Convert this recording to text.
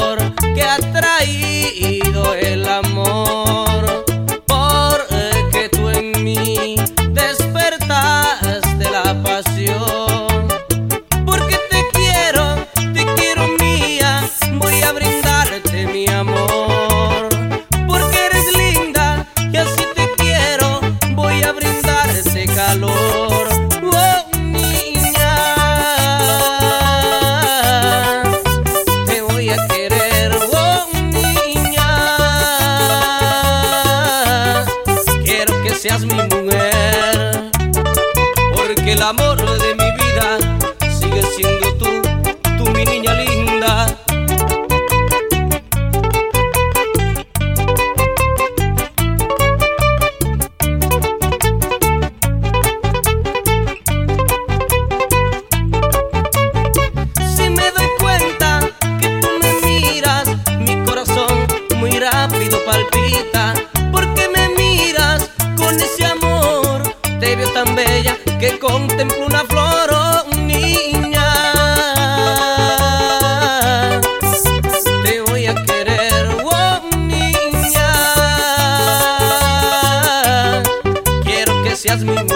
calor que ha traído el amor, porque tú en mí despertaste la pasión. Porque te quiero mía, voy a brindarte mi amor. Porque eres linda y así te quiero, voy a brindarte calor. Oh, niña, te voy a querer. Oh, niña, quiero que seas mi mujer, porque el amor de mi vida sigue siendo tú mi niña linda. Si me doy cuenta que tú me miras, mi corazón muy rápido palpita, porque me miras con ese amor. Te veo tan bella que contemplo una flor. Oh, niña, te voy a querer. Oh, niña, quiero que seas mi mujer.